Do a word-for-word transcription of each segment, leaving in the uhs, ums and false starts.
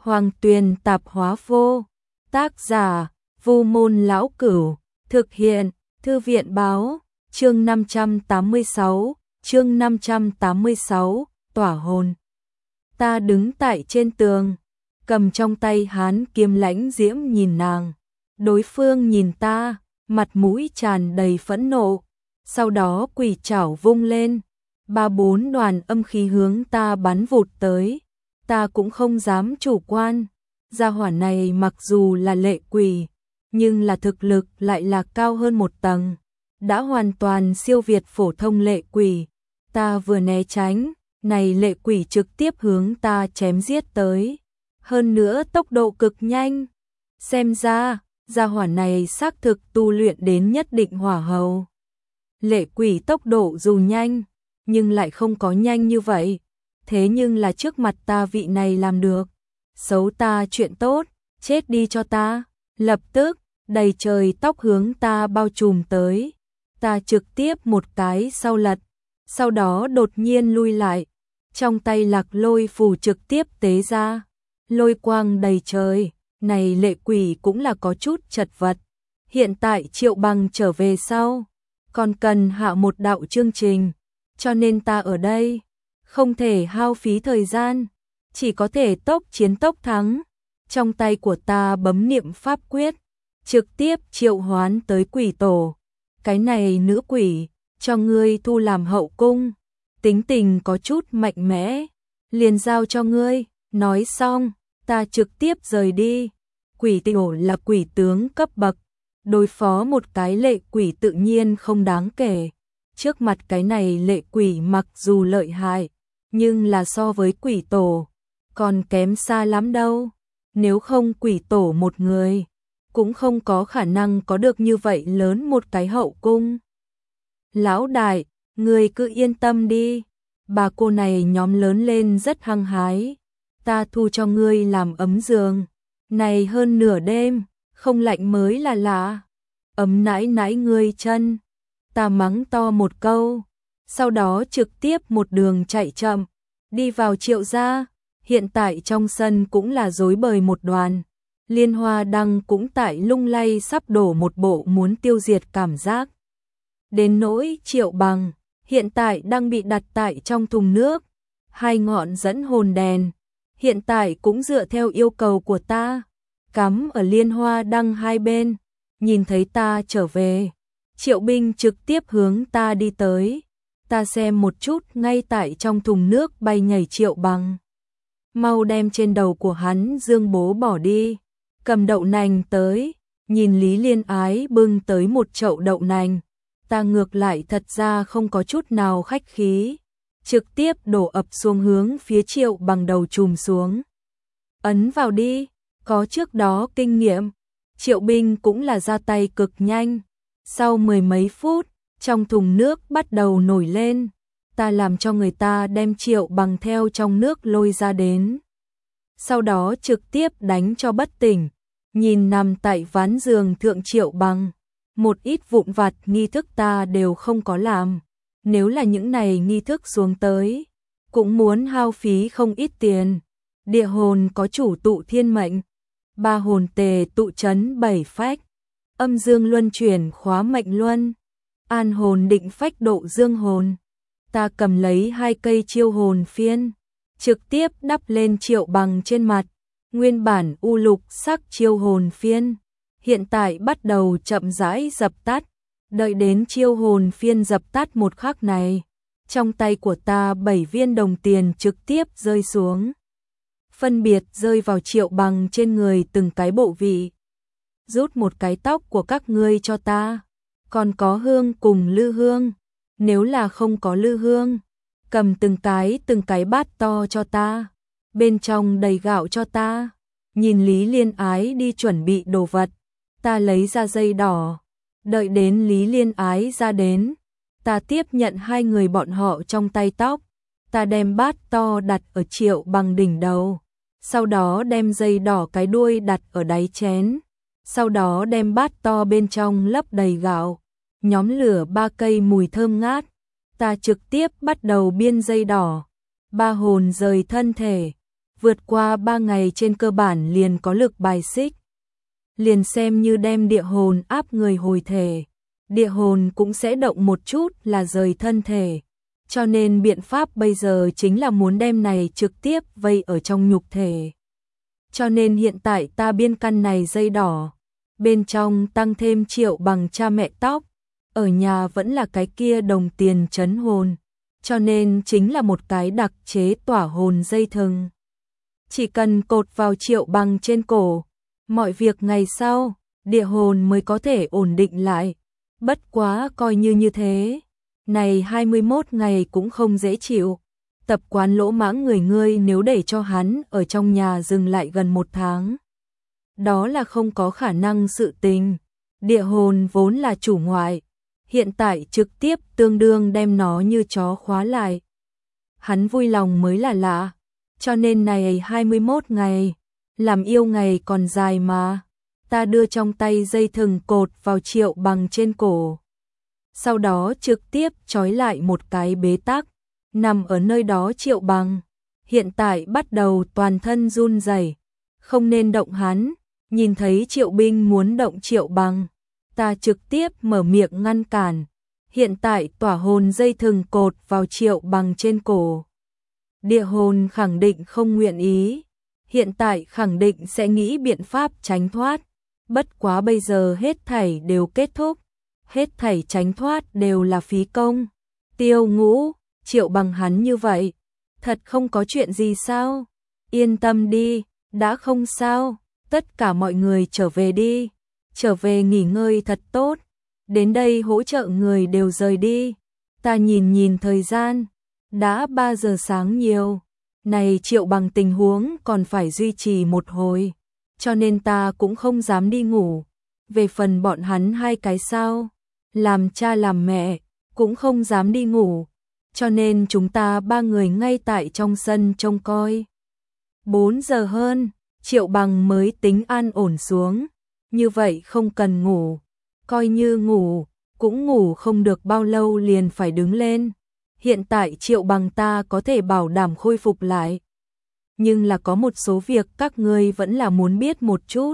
Hoàng Tuyền Tạp Hóa Vô. Tác giả: Vu Môn Lão Cửu. Thực hiện: Thư viện Báo. Chương năm trăm tám mươi sáu. Chương năm trăm tám mươi sáu. Tỏa hồn. Ta đứng tại trên tường, cầm trong tay hán kiếm lãnh diễm nhìn nàng. Đối phương nhìn ta, mặt mũi tràn đầy phẫn nộ. Sau đó quỷ trảo vung lên, ba bốn đoàn âm khí hướng ta bắn vụt tới. Ta cũng không dám chủ quan. Gia hỏa này mặc dù là lệ quỷ, nhưng là thực lực lại là cao hơn một tầng, đã hoàn toàn siêu việt phổ thông lệ quỷ. Ta vừa né tránh, này lệ quỷ trực tiếp hướng ta chém giết tới. Hơn nữa tốc độ cực nhanh. Xem ra, gia hỏa này xác thực tu luyện đến nhất định hỏa hầu. Lệ quỷ tốc độ dù nhanh, nhưng lại không có nhanh như vậy. Thế nhưng là trước mặt ta vị này làm được. Xấu ta chuyện tốt, chết đi cho ta. Lập tức, đầy trời tóc hướng ta bao trùm tới. Ta trực tiếp một cái sau lật, sau đó đột nhiên lui lại. Trong tay lạc lôi phù trực tiếp tế ra, lôi quang đầy trời. Này lệ quỷ cũng là có chút chật vật. Hiện tại Triệu Bằng trở về sau, còn cần hạ một đạo chương trình, cho nên ta ở đây không thể hao phí thời gian, chỉ có thể tốc chiến tốc thắng. Trong tay của ta bấm niệm pháp quyết, trực tiếp triệu hoán tới quỷ tổ. Cái này nữ quỷ, cho ngươi thu làm hậu cung, tính tình có chút mạnh mẽ, liền giao cho ngươi. Nói xong, ta trực tiếp rời đi. Quỷ tổ là quỷ tướng cấp bậc, đối phó một cái lệ quỷ tự nhiên không đáng kể. Trước mặt cái này lệ quỷ mặc dù lợi hại, nhưng là so với quỷ tổ còn kém xa lắm đâu. Nếu không quỷ tổ một người, cũng không có khả năng có được như vậy lớn một cái hậu cung. Lão đại, người cứ yên tâm đi, bà cô này nhóm lớn lên rất hăng hái. Ta thu cho ngươi làm ấm giường. Này hơn nửa đêm, không lạnh mới là lạ. Ấm nãi nãi ngươi chân. Ta mắng to một câu, sau đó trực tiếp một đường chạy chậm, đi vào Triệu gia. Hiện tại trong sân cũng là rối bời một đoàn. Liên Hoa Đăng cũng tại lung lay sắp đổ một bộ muốn tiêu diệt cảm giác. Đến nỗi Triệu Bằng, hiện tại đang bị đặt tại trong thùng nước. Hai ngọn dẫn hồn đèn, hiện tại cũng dựa theo yêu cầu của ta, cắm ở Liên Hoa Đăng hai bên. Nhìn thấy ta trở về, Triệu binh trực tiếp hướng ta đi tới. Ta xem một chút ngay tại trong thùng nước bay nhảy Triệu Bằng. Mau đem trên đầu của hắn dương bố bỏ đi. Cầm đậu nành tới, nhìn Lý Liên Ái bưng tới một chậu đậu nành. Ta ngược lại thật ra không có chút nào khách khí, trực tiếp đổ ập xuống hướng phía Triệu Bằng đầu chùm xuống. Ấn vào đi, có trước đó kinh nghiệm, Triệu binh cũng là ra tay cực nhanh. Sau mười mấy phút, trong thùng nước bắt đầu nổi lên. Ta làm cho người ta đem Triệu Bằng theo trong nước lôi ra đến. Sau đó trực tiếp đánh cho bất tỉnh. Nhìn nằm tại ván giường thượng Triệu Bằng, một ít vụn vặt nghi thức ta đều không có làm. Nếu là những này nghi thức xuống tới, cũng muốn hao phí không ít tiền. Địa hồn có chủ tụ thiên mệnh, ba hồn tề tụ chấn bảy phách, âm dương luân chuyển khóa mệnh luân, an hồn định phách độ dương hồn. Ta cầm lấy hai cây chiêu hồn phiên, trực tiếp đắp lên Triệu Bằng trên mặt. Nguyên bản u lục sắc chiêu hồn phiên, hiện tại bắt đầu chậm rãi dập tắt. Đợi đến chiêu hồn phiên dập tắt một khắc này, trong tay của ta bảy viên đồng tiền trực tiếp rơi xuống, phân biệt rơi vào Triệu Bằng trên người từng cái bộ vị. Rút một cái tóc của các ngươi cho ta, còn có hương cùng lư hương. Nếu là không có lư hương, cầm từng cái từng cái bát to cho ta, bên trong đầy gạo cho ta. Nhìn Lý Liên Ái đi chuẩn bị đồ vật, ta lấy ra dây đỏ. Đợi đến Lý Liên Ái ra đến, ta tiếp nhận hai người bọn họ trong tay tóc. Ta đem bát to đặt ở Triệu Bằng đỉnh đầu, sau đó đem dây đỏ cái đuôi đặt ở đáy chén, sau đó đem bát to bên trong lấp đầy gạo, nhóm lửa ba cây mùi thơm ngát. Ta trực tiếp bắt đầu biên dây đỏ. Ba hồn rời thân thể, vượt qua ba ngày trên cơ bản liền có lực bài xích. Liền xem như đem địa hồn áp người hồi thể, địa hồn cũng sẽ động một chút là rời thân thể. Cho nên biện pháp bây giờ chính là muốn đem này trực tiếp vây ở trong nhục thể. Cho nên hiện tại ta biên căn này dây đỏ, bên trong tăng thêm Triệu Bằng cha mẹ tóc, ở nhà vẫn là cái kia đồng tiền trấn hồn, cho nên chính là một cái đặc chế tỏa hồn dây thừng. Chỉ cần cột vào Triệu Bằng trên cổ, mọi việc ngày sau, địa hồn mới có thể ổn định lại. Bất quá coi như như thế, này hai mươi mốt ngày cũng không dễ chịu. Tập quán lỗ mãng người ngươi nếu để cho hắn ở trong nhà dừng lại gần một tháng, đó là không có khả năng sự tình. Địa hồn vốn là chủ ngoại, hiện tại trực tiếp tương đương đem nó như chó khóa lại. Hắn vui lòng mới là lạ, cho nên này hai mươi mốt ngày, làm yêu ngày còn dài mà. Ta đưa trong tay dây thừng cột vào Triệu Bằng trên cổ, sau đó trực tiếp trói lại một cái bế tắc. Nằm ở nơi đó Triệu Bằng, hiện tại bắt đầu toàn thân run rẩy, không nên động hắn. Nhìn thấy Triệu Binh muốn động Triệu Bằng, ta trực tiếp mở miệng ngăn cản. Hiện tại tỏa hồn dây thừng cột vào Triệu Bằng trên cổ, địa hồn khẳng định không nguyện ý, hiện tại khẳng định sẽ nghĩ biện pháp tránh thoát. Bất quá bây giờ hết thảy đều kết thúc, hết thảy tránh thoát đều là phí công. Tiêu Ngũ, Triệu Bằng hắn như vậy, thật không có chuyện gì sao? Yên tâm đi, đã không sao, tất cả mọi người trở về đi, trở về nghỉ ngơi thật tốt, đến đây hỗ trợ người đều rời đi. Ta nhìn nhìn thời gian, đã ba giờ sáng nhiều, này Triệu Bằng tình huống còn phải duy trì một hồi, cho nên ta cũng không dám đi ngủ. Về phần bọn hắn hai cái sao, làm cha làm mẹ, cũng không dám đi ngủ. Cho nên chúng ta ba người ngay tại trong sân trông coi. Bốn giờ hơn, Triệu Bằng mới tính an ổn xuống. Như vậy không cần ngủ, coi như ngủ, cũng ngủ không được bao lâu liền phải đứng lên. Hiện tại Triệu Bằng ta có thể bảo đảm khôi phục lại. Nhưng là có một số việc các ngươi vẫn là muốn biết một chút.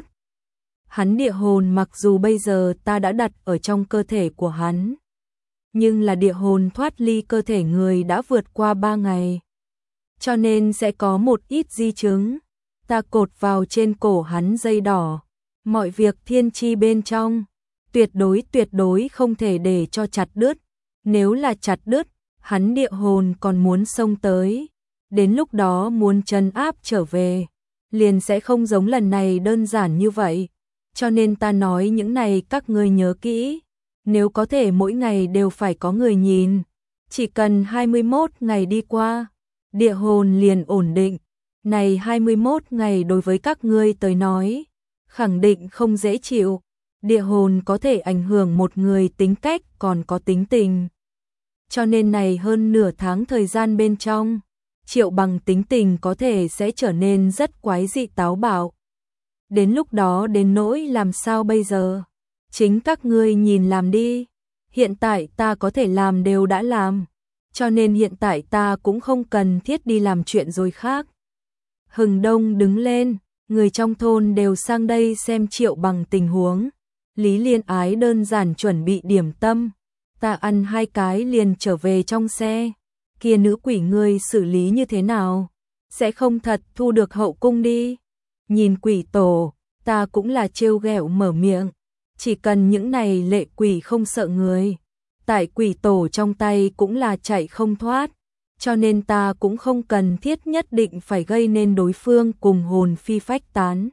Hắn địa hồn mặc dù bây giờ ta đã đặt ở trong cơ thể của hắn, nhưng là địa hồn thoát ly cơ thể người đã vượt qua ba ngày. Cho nên sẽ có một ít di chứng. Ta cột vào trên cổ hắn dây đỏ, mọi việc thiên chi bên trong, tuyệt đối tuyệt đối không thể để cho chặt đứt. Nếu là chặt đứt, hắn địa hồn còn muốn xông tới, đến lúc đó muốn trấn áp trở về, liền sẽ không giống lần này đơn giản như vậy. Cho nên ta nói những này các ngươi nhớ kỹ, nếu có thể mỗi ngày đều phải có người nhìn, chỉ cần hai mươi mốt ngày đi qua, địa hồn liền ổn định. Này hai mươi mốt ngày đối với các ngươi tới nói, khẳng định không dễ chịu. Địa hồn có thể ảnh hưởng một người tính cách còn có tính tình. Cho nên này hơn nửa tháng thời gian bên trong, Triệu Bằng tính tình có thể sẽ trở nên rất quái dị táo bạo. Đến lúc đó đến nỗi làm sao bây giờ? Chính các ngươi nhìn làm đi. Hiện tại ta có thể làm đều đã làm, cho nên hiện tại ta cũng không cần thiết đi làm chuyện rồi khác. Hừng Đông đứng lên, người trong thôn đều sang đây xem Triệu Bằng tình huống. Lý Liên Ái đơn giản chuẩn bị điểm tâm, ta ăn hai cái liền trở về trong xe. Kia nữ quỷ ngươi xử lý như thế nào? Sẽ không thật thu được hậu cung đi. Nhìn quỷ tổ, ta cũng là trêu ghẹo mở miệng. Chỉ cần những này lệ quỷ không sợ người, tại quỷ tổ trong tay cũng là chạy không thoát. Cho nên ta cũng không cần thiết nhất định phải gây nên đối phương cùng hồn phi phách tán.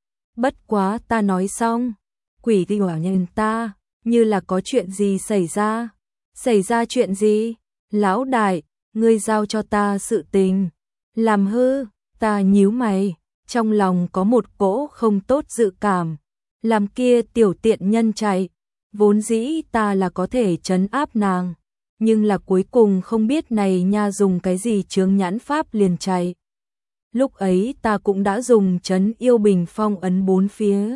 Bất quá ta nói xong, quỷ thì hỏa nhìn ta, như là có chuyện gì xảy ra. Xảy ra chuyện gì? Lão đại, ngươi giao cho ta sự tình. Làm hư, ta nhíu mày, trong lòng có một cỗ không tốt dự cảm. Làm kia tiểu tiện nhân chạy, vốn dĩ ta là có thể trấn áp nàng. Nhưng là cuối cùng không biết này nha dùng cái gì chướng nhãn pháp liền chạy. Lúc ấy ta cũng đã dùng trấn yêu bình phong ấn bốn phía.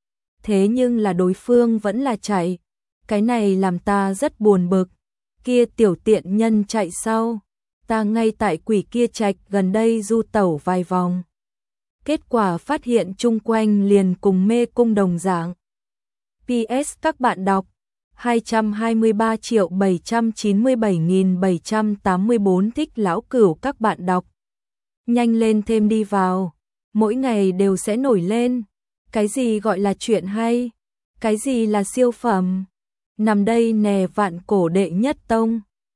Thế nhưng là đối phương vẫn là chạy. Cái này làm ta rất buồn bực. Kia tiểu tiện nhân chạy sau, ta ngay tại Quỷ Kia Trạch gần đây du tẩu vài vòng. Kết quả phát hiện chung quanh liền cùng mê cung đồng dạng. pê ét các bạn đọc hai trăm hai mươi ba triệu bảy trăm chín mươi bảy nghìn bảy trăm tám mươi bốn thích Lão Cửu các bạn đọc. Nhanh lên thêm đi vào, mỗi ngày đều sẽ nổi lên. Cái gì gọi là chuyện hay? Cái gì là siêu phẩm? Nằm đây nè Vạn Cổ đệ nhất tông.